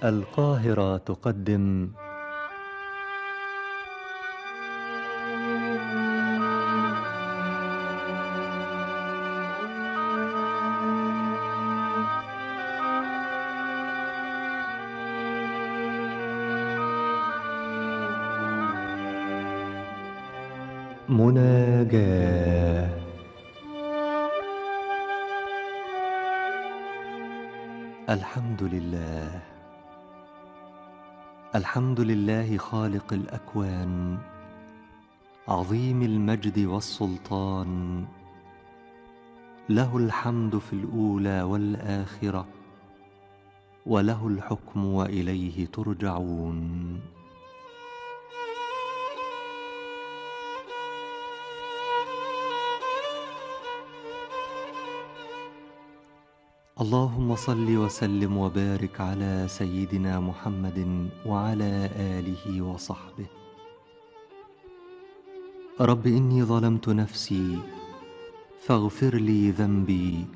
القاهرة تقدم مناجاة. الحمد لله، الحمد لله خالق الأكوان، عظيم المجد والسلطان، له الحمد في الأولى والآخرة، وله الحكم وإليه ترجعون. اللهم صل وسلم وبارك على سيدنا محمد وعلى آله وصحبه. رب إني ظلمت نفسي فاغفر لي ذنبي،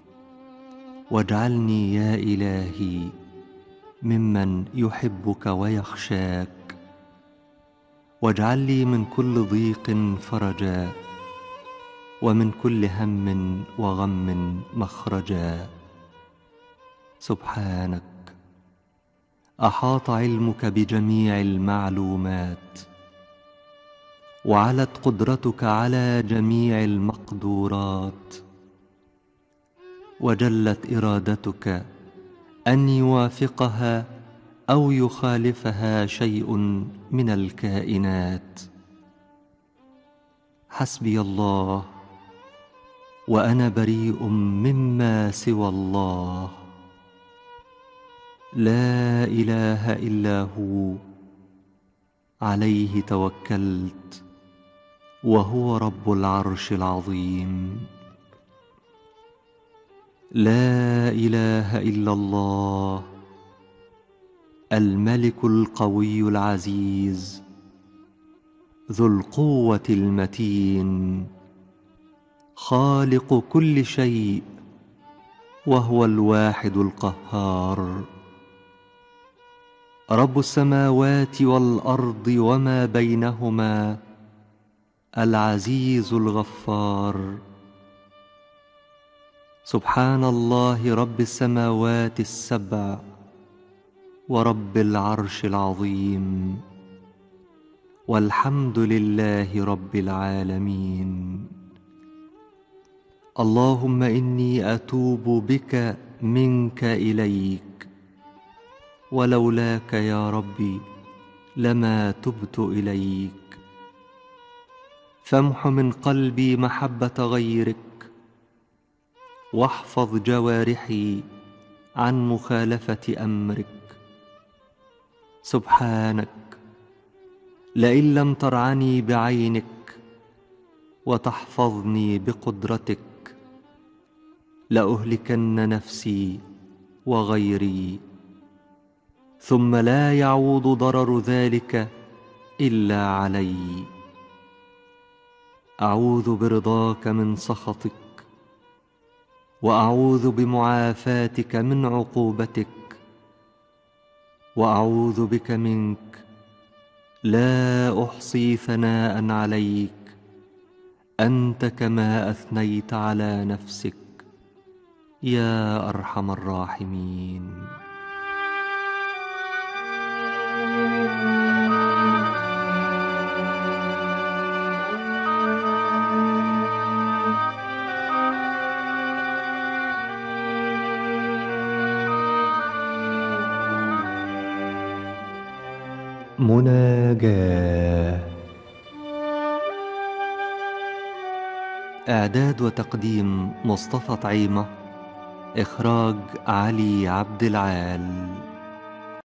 واجعلني يا إلهي ممن يحبك ويخشاك، واجعل لي من كل ضيق فرجا، ومن كل هم وغم مخرجا. سبحانك أحاط علمك بجميع المعلومات، وعلت قدرتك على جميع المقدورات، وجلت إرادتك أن يوافقها أو يخالفها شيء من الكائنات. حسبي الله وأنا بريء مما سوى الله. لا إله إلا هو، عليه توكلت، وهو رب العرش العظيم. لا إله إلا الله، الملك القوي العزيز، ذو القوة المتين، خالق كل شيء، وهو الواحد القهار، رب السماوات والأرض وما بينهما، العزيز الغفار. سبحان الله رب السماوات السبع ورب العرش العظيم، والحمد لله رب العالمين. اللهم إني أتوب بك منك إليك، ولولاك يا ربي لما تبت إليك. فامح من قلبي محبة غيرك، واحفظ جوارحي عن مخالفة أمرك. سبحانك لئن لم ترعني بعينك وتحفظني بقدرتك، لأهلكن نفسي وغيري، ثم لا يعود ضرر ذلك إلا علي. أعوذ برضاك من سخطك، وأعوذ بمعافاتك من عقوبتك، وأعوذ بك منك، لا أحصي ثناء عليك، أنت كما أثنيت على نفسك يا أرحم الراحمين. مناجاة. إعداد وتقديم مصطفى طعيمة، إخراج علي عبد العال.